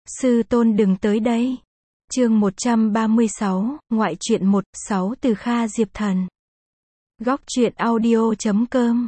Sư tôn đừng tới đây. Chương 136, ngoại truyện 1, 6 từ Kha Diệp Thần. Góc truyện audio.com.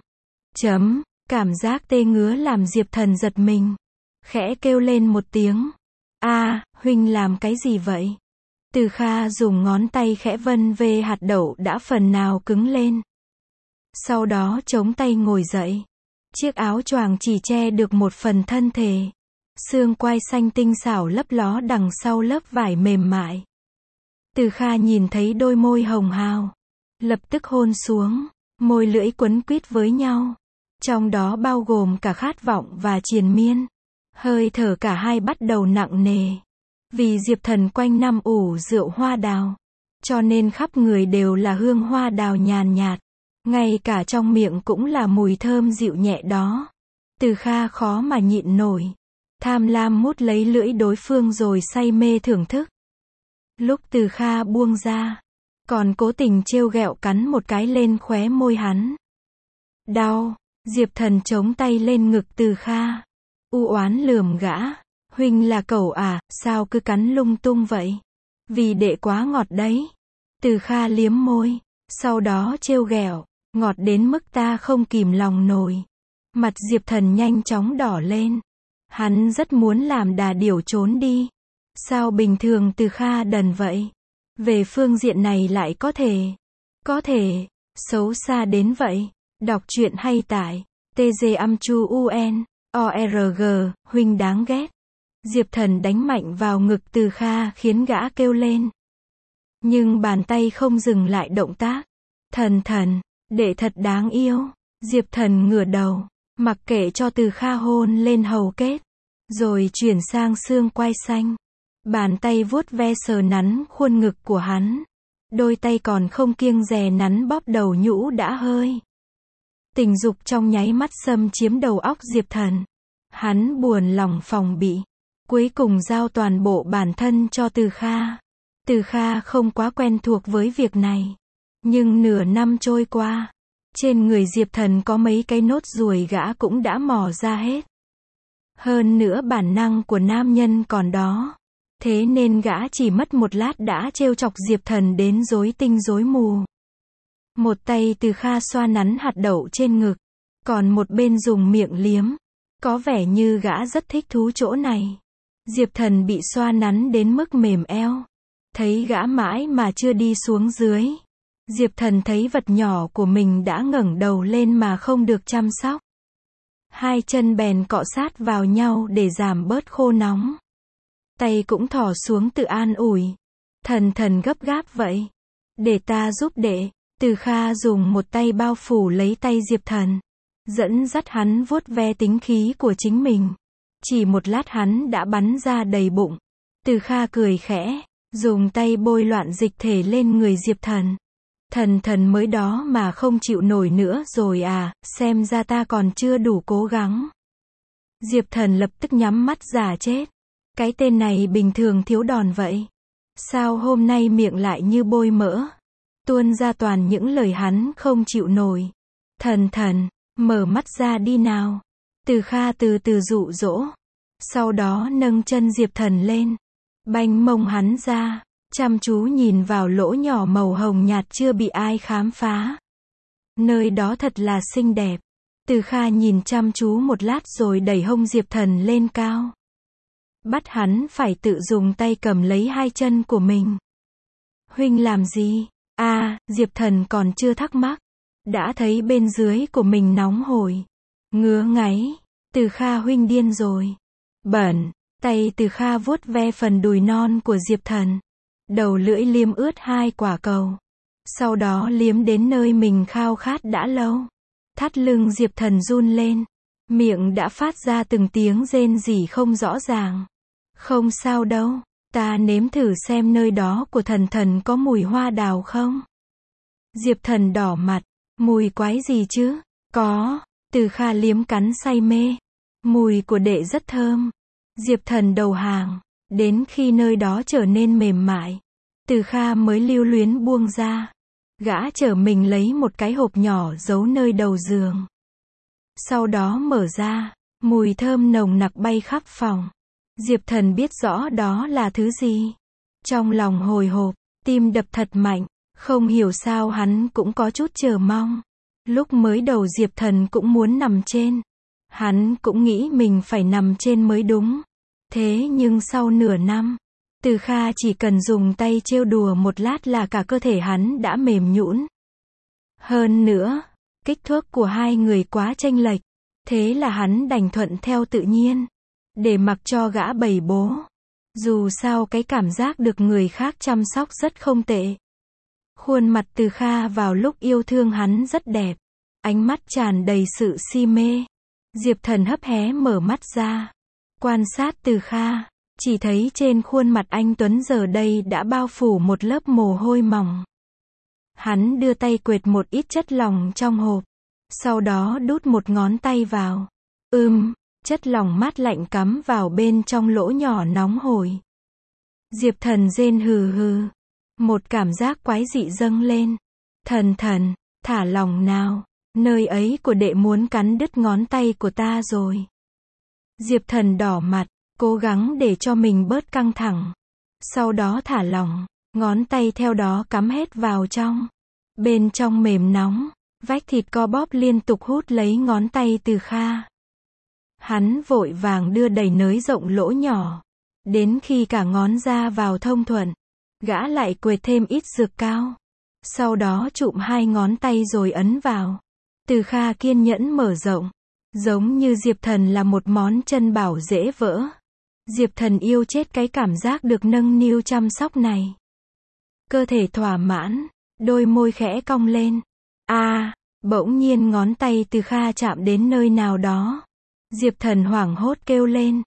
Cảm giác tê ngứa làm Diệp Thần giật mình. Khẽ kêu lên một tiếng. Huynh làm cái gì vậy? Từ Kha dùng ngón tay khẽ vân về hạt đậu đã phần nào cứng lên. Sau đó chống tay ngồi dậy. Chiếc áo choàng chỉ che được một phần thân thể. Xương quai xanh tinh xảo lấp ló đằng sau lớp vải mềm mại. Từ Kha nhìn thấy đôi môi hồng hào. Lập tức hôn xuống, môi lưỡi quấn quýt với nhau. Trong đó bao gồm cả khát vọng và triền miên. Hơi thở cả hai bắt đầu nặng nề. Vì Diệp Thần quanh năm ủ rượu hoa đào. Cho nên khắp người đều là hương hoa đào nhàn nhạt. Ngay cả trong miệng cũng là mùi thơm dịu nhẹ đó. Từ Kha khó mà nhịn nổi. Tham lam mút lấy lưỡi đối phương rồi say mê thưởng thức. Lúc Từ Kha buông ra, còn cố tình trêu ghẹo cắn một cái lên khóe môi hắn. Đau, Diệp Thần chống tay lên ngực Từ Kha. U oán lườm gã. Huynh là cẩu à, sao cứ cắn lung tung vậy? Vì đệ quá ngọt đấy. Từ Kha liếm môi, sau đó trêu ghẹo, ngọt đến mức ta không kìm lòng nổi. Mặt Diệp Thần nhanh chóng đỏ lên. Hắn rất muốn làm đà điểu trốn đi. Sao bình thường Từ Kha đần vậy? Về phương diện này lại có thể, xấu xa đến vậy. Đọc truyện hay tại tgAmchuun.org, huynh đáng ghét. Diệp Thần đánh mạnh vào ngực Từ Kha khiến gã kêu lên. Nhưng bàn tay không dừng lại động tác. Thần, đệ thật đáng yêu. Diệp Thần ngửa đầu, mặc kệ cho Từ Kha hôn lên hầu kết. Rồi chuyển sang xương quai xanh. Bàn tay vuốt ve sờ nắn khuôn ngực của hắn. Đôi tay còn không kiêng dè nắn bóp đầu nhũ đã hơi. Tình dục trong nháy mắt xâm chiếm đầu óc Diệp Thần. Hắn buồn lòng phòng bị. Cuối cùng giao toàn bộ bản thân cho Từ Kha. Từ Kha không quá quen thuộc với việc này. Nhưng nửa năm trôi qua, trên người Diệp Thần có mấy cái nốt ruồi gã cũng đã mò ra hết. Hơn nữa bản năng của nam nhân còn đó. Thế nên gã chỉ mất một lát đã trêu chọc Diệp Thần đến rối tinh rối mù. Một tay Từ Kha xoa nắn hạt đậu trên ngực. Còn một bên dùng miệng liếm. Có vẻ như gã rất thích thú chỗ này. Diệp Thần bị xoa nắn đến mức mềm eo. Thấy gã mãi mà chưa đi xuống dưới. Diệp Thần thấy vật nhỏ của mình đã ngẩng đầu lên mà không được chăm sóc. Hai chân bèn cọ sát vào nhau để giảm bớt khô nóng. Tay cũng thò xuống tự an ủi. Thần gấp gáp vậy. Để ta giúp đệ. Từ Kha dùng một tay bao phủ lấy tay Diệp Thần. Dẫn dắt hắn vuốt ve tính khí của chính mình. Chỉ một lát hắn đã bắn ra đầy bụng. Từ Kha cười khẽ. Dùng tay bôi loạn dịch thể lên người Diệp Thần. Thần mới đó mà không chịu nổi nữa rồi à, xem ra ta còn chưa đủ cố gắng. Diệp Thần lập tức nhắm mắt giả chết. Cái tên này bình thường thiếu đòn vậy. Sao hôm nay miệng lại như bôi mỡ? Tuôn ra toàn những lời hắn không chịu nổi. Thần, mở mắt ra đi nào. Từ Kha từ từ dụ dỗ. Sau đó nâng chân Diệp Thần lên. Banh mông hắn ra. Chăm chú nhìn vào lỗ nhỏ màu hồng nhạt chưa bị ai khám phá. Nơi đó thật là xinh đẹp. Từ Kha nhìn chăm chú một lát rồi đẩy hông Diệp Thần lên cao. Bắt hắn phải tự dùng tay cầm lấy hai chân của mình. Huynh làm gì? Diệp Thần còn chưa thắc mắc. Đã thấy bên dưới của mình nóng hổi. Ngứa ngáy. Từ Kha huynh điên rồi. Bẩn. Tay Từ Kha vuốt ve phần đùi non của Diệp Thần. Đầu lưỡi liếm ướt hai quả cầu. Sau đó liếm đến nơi mình khao khát đã lâu. Thắt lưng Diệp Thần run lên. Miệng đã phát ra từng tiếng rên rỉ không rõ ràng. Không sao đâu. Ta nếm thử xem nơi đó của thần có mùi hoa đào không? Diệp Thần đỏ mặt. Mùi quái gì chứ? Có. Từ Kha liếm cắn say mê. Mùi của đệ rất thơm. Diệp Thần đầu hàng. Đến khi nơi đó trở nên mềm mại. Từ Kha mới lưu luyến buông ra. Gã chở mình lấy một cái hộp nhỏ giấu nơi đầu giường. Sau đó mở ra. Mùi thơm nồng nặc bay khắp phòng. Diệp Thần biết rõ đó là thứ gì. Trong lòng hồi hộp, tim đập thật mạnh, không hiểu sao hắn cũng có chút chờ mong. Lúc mới đầu Diệp Thần cũng muốn nằm trên. Hắn cũng nghĩ mình phải nằm trên mới đúng. Thế nhưng sau nửa năm, Từ Kha chỉ cần dùng tay trêu đùa một lát là cả cơ thể hắn đã mềm nhũn. Hơn nữa, kích thước của hai người quá chênh lệch. Thế là hắn đành thuận theo tự nhiên, để mặc cho gã bày bố. Dù sao cái cảm giác được người khác chăm sóc rất không tệ. Khuôn mặt Từ Kha vào lúc yêu thương hắn rất đẹp. Ánh mắt tràn đầy sự si mê. Diệp Thần hấp hé mở mắt ra. Quan sát Từ Kha. Chỉ thấy trên khuôn mặt anh Tuấn giờ đây đã bao phủ một lớp mồ hôi mỏng. Hắn đưa tay quệt một ít chất lỏng trong hộp. Sau đó đút một ngón tay vào. Chất lỏng mát lạnh cắm vào bên trong lỗ nhỏ nóng hổi. Diệp Thần rên hừ hừ. Một cảm giác quái dị dâng lên. Thần, thả lỏng nào. Nơi ấy của đệ muốn cắn đứt ngón tay của ta rồi. Diệp Thần đỏ mặt, cố gắng để cho mình bớt căng thẳng. Sau đó thả lỏng, ngón tay theo đó cắm hết vào trong. Bên trong mềm nóng, vách thịt co bóp liên tục hút lấy ngón tay Từ Kha. Hắn vội vàng đưa đẩy nới rộng lỗ nhỏ. Đến khi cả ngón ra vào thông thuận, gã lại quệt thêm ít dược cao. Sau đó chụm hai ngón tay rồi ấn vào. Từ Kha kiên nhẫn mở rộng. Giống như Diệp Thần là một món chân bảo dễ vỡ. Diệp Thần yêu chết cái cảm giác được nâng niu chăm sóc này. Cơ thể thỏa mãn, đôi môi khẽ cong lên. Bỗng nhiên ngón tay Từ Kha chạm đến nơi nào đó. Diệp Thần hoảng hốt kêu lên.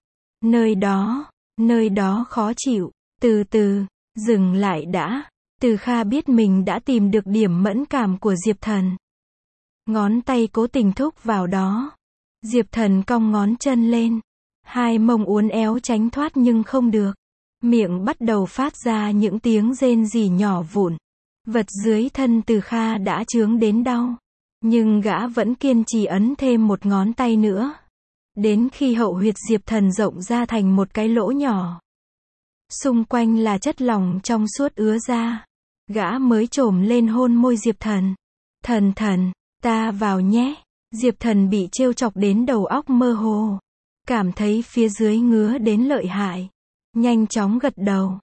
Nơi đó khó chịu. Từ từ, dừng lại đã. Từ Kha biết mình đã tìm được điểm mẫn cảm của Diệp Thần. Ngón tay cố tình thúc vào đó. Diệp Thần cong ngón chân lên. Hai mông uốn éo tránh thoát nhưng không được. Miệng bắt đầu phát ra những tiếng rên rỉ nhỏ vụn. Vật dưới thân Từ Kha đã chướng đến đau. Nhưng gã vẫn kiên trì ấn thêm một ngón tay nữa. Đến khi hậu huyệt Diệp Thần rộng ra thành một cái lỗ nhỏ. Xung quanh là chất lỏng trong suốt ứa ra. Gã mới chồm lên hôn môi Diệp Thần. Thần, ta vào nhé. Diệp Thần bị trêu chọc đến đầu óc mơ hồ. Cảm thấy phía dưới ngứa đến lợi hại. Nhanh chóng gật đầu.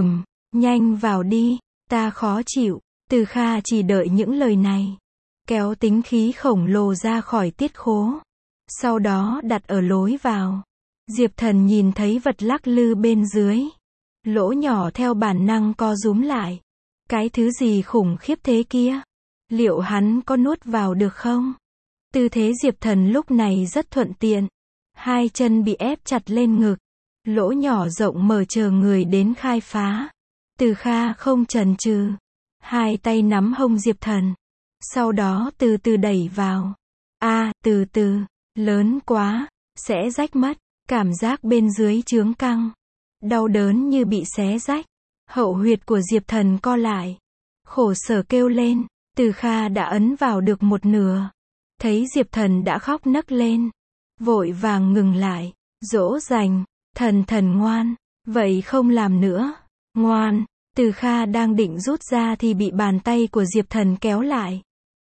Nhanh vào đi. Ta khó chịu. Từ Kha chỉ đợi những lời này. Kéo tính khí khổng lồ ra khỏi tiết khố. Sau đó đặt ở lối vào. Diệp Thần nhìn thấy vật lắc lư bên dưới. Lỗ nhỏ theo bản năng co rúm lại. Cái thứ gì khủng khiếp thế kia? Liệu hắn có nuốt vào được không? Tư thế Diệp Thần lúc này rất thuận tiện. Hai chân bị ép chặt lên ngực. Lỗ nhỏ rộng mở chờ người đến khai phá. Từ Kha không chần chừ. Hai tay nắm hông Diệp Thần. Sau đó từ từ đẩy vào. Từ từ. Lớn quá. Sẽ rách mất. Cảm giác bên dưới chướng căng. Đau đớn như bị xé rách. Hậu huyệt của Diệp Thần co lại. Khổ sở kêu lên. Từ Kha đã ấn vào được một nửa. Thấy Diệp Thần đã khóc nấc lên. Vội vàng ngừng lại. Dỗ dành. Thần ngoan. Vậy không làm nữa. Ngoan. Từ Kha đang định rút ra thì bị bàn tay của Diệp Thần kéo lại.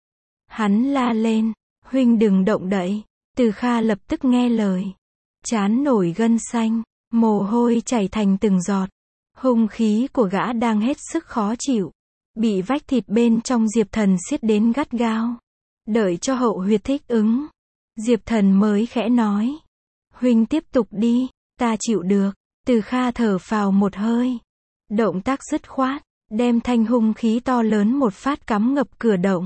Hắn la lên. Huynh đừng động đậy. Từ Kha lập tức nghe lời. Trán nổi gân xanh. Mồ hôi chảy thành từng giọt. Hung khí của gã đang hết sức khó chịu. Bị vách thịt bên trong Diệp Thần siết đến gắt gao. Đợi cho hậu huyệt thích ứng. Diệp Thần mới khẽ nói. Huynh tiếp tục đi. Ta chịu được. Từ Kha thở phào một hơi. Động tác dứt khoát. Đem thanh hung khí to lớn một phát cắm ngập cửa động.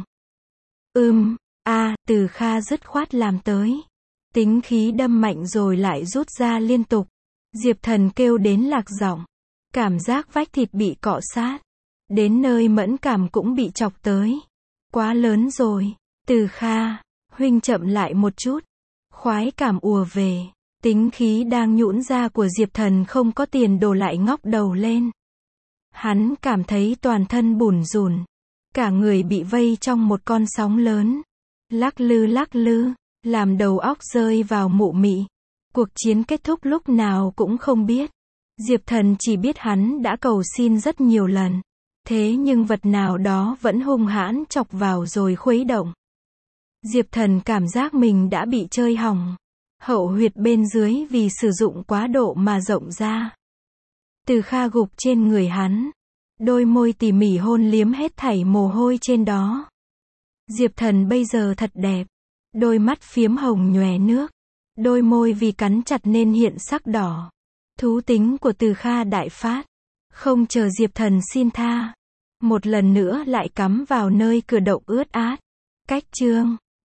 Từ Kha dứt khoát làm tới. Tính khí đâm mạnh rồi lại rút ra liên tục. Diệp Thần kêu đến lạc giọng. Cảm giác vách thịt bị cọ sát. Đến nơi mẫn cảm cũng bị chọc tới. Quá lớn rồi. Từ Kha, huynh chậm lại một chút. Khoái cảm ùa về. Tính khí đang nhũn ra của Diệp Thần không có tiền đồ lại ngóc đầu lên. Hắn cảm thấy toàn thân bủn rủn. Cả người bị vây trong một con sóng lớn. Lắc lư, làm đầu óc rơi vào mụ mị. Cuộc chiến kết thúc lúc nào cũng không biết. Diệp Thần chỉ biết hắn đã cầu xin rất nhiều lần. Thế nhưng vật nào đó vẫn hung hãn chọc vào rồi khuấy động. Diệp Thần cảm giác mình đã bị chơi hỏng. Hậu huyệt bên dưới vì sử dụng quá độ mà rộng ra. Từ Kha gục trên người hắn. Đôi môi tỉ mỉ hôn liếm hết thảy mồ hôi trên đó. Diệp Thần bây giờ thật đẹp. Đôi mắt phiếm hồng nhòe nước. Đôi môi vì cắn chặt nên hiện sắc đỏ. Thú tính của Từ Kha đại phát. Không chờ Diệp Thần xin tha. Một lần nữa lại cắm vào nơi cửa động ướt át. Cách chương